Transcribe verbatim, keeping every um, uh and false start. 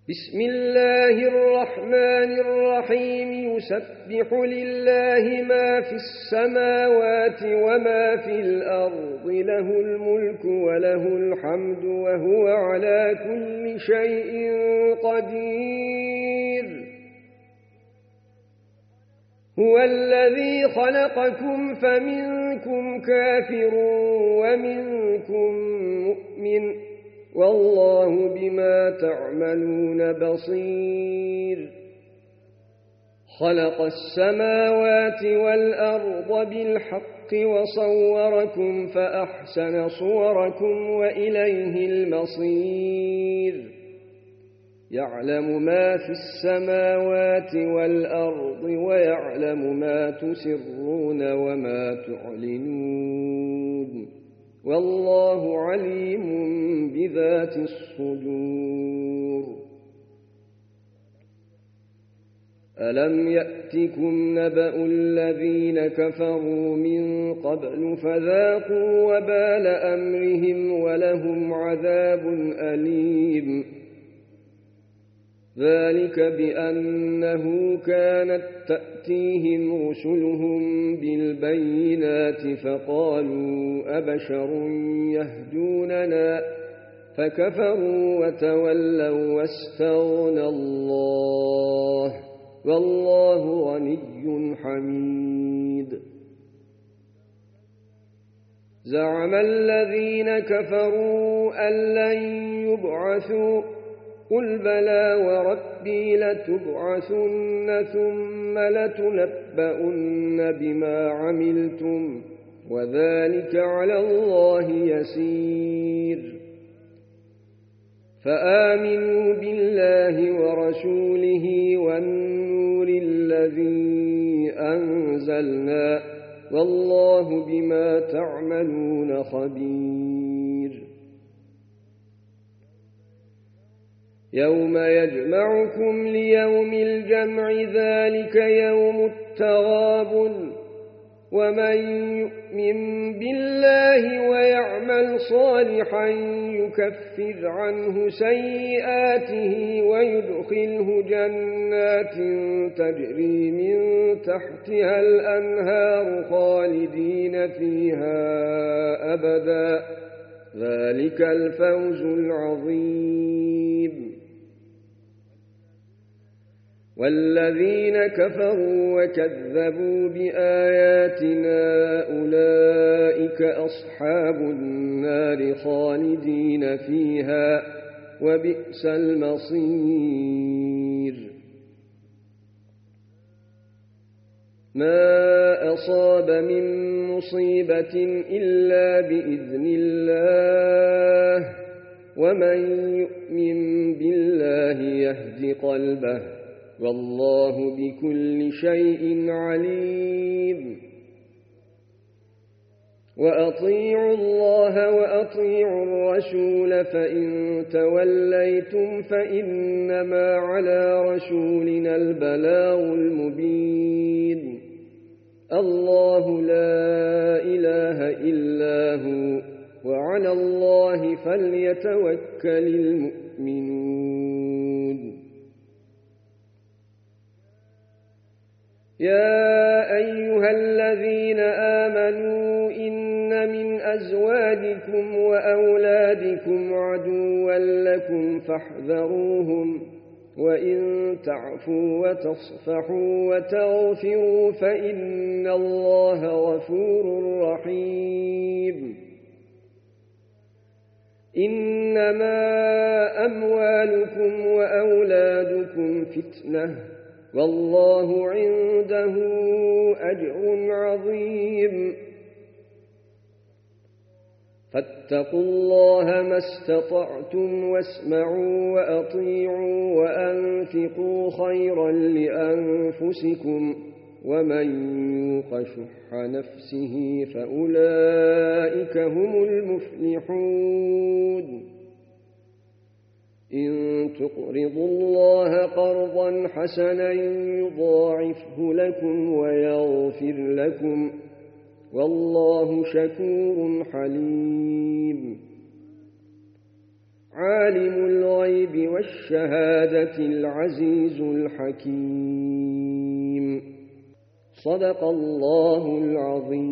بسم الله الرحمن الرحيم يسبح لله ما في السماوات وما في الأرض له الملك وله الحمد وهو على كل شيء قدير هو الذي خلقكم فمنكم كافر ومنكم مؤمن والله بما تعملون بصير خلق السماوات والأرض بالحق وصوركم فأحسن صوركم وإليه المصير يعلم ما في السماوات والأرض ويعلم ما تسرون وما تعلنون والله عليم بذات الصدور ألم يأتكم نبأ الذين كفروا من قبل فذاقوا وبال أمرهم ولهم عذاب أليم ذلك بأنه كانت تأتيهم رسلهم بالبينات فقالوا أبشر يهدوننا فكفروا وتولوا واستغنى الله والله غني حميد زعم الذين كفروا أن لن يبعثوا قل بلى وربي لتبعثن ثم لتنبؤن بما عملتم وذلك على الله يسير فآمنوا بالله ورسوله والنور الذي أنزلنا والله بما تعملون خبير يوم يجمعكم ليوم الجمع ذلك يوم التغابن ومن يؤمن بالله ويعمل صالحا يكفر عنه سيئاته ويدخله جنات تجري من تحتها الأنهار خالدين فيها أبدا ذلك الفوز العظيم والذين كفروا وكذبوا بآياتنا أولئك أصحاب النار خالدين فيها وبئس المصير ما أصاب من مصيبة إلا بإذن الله ومن يؤمن بالله يهد قلبه والله بكل شيء عليم وأطيعوا الله وأطيعوا الرسول فإن توليتم فإنما على رسولنا البلاغ المبين الله لا إله إلا هو وعلى الله فليتوكل المؤمنون يا أيها الذين آمنوا إن من أزواجكم وأولادكم عدوا لكم فاحذروهم وإن تعفوا وتصفحوا وتغفروا فإن الله غفور رحيم إنما أموالكم وأولادكم فتنة والله عنده أجر عظيم فاتقوا الله ما استطعتم واسمعوا وأطيعوا وأنفقوا خيرا لأنفسكم ومن يوق شح نفسه فأولئك هم المفلحون إن تقرضوا الله قرضا حسنا يضاعفه لكم ويغفر لكم والله شكور حليم عالم الغيب والشهادة العزيز الحكيم. صدق الله العظيم.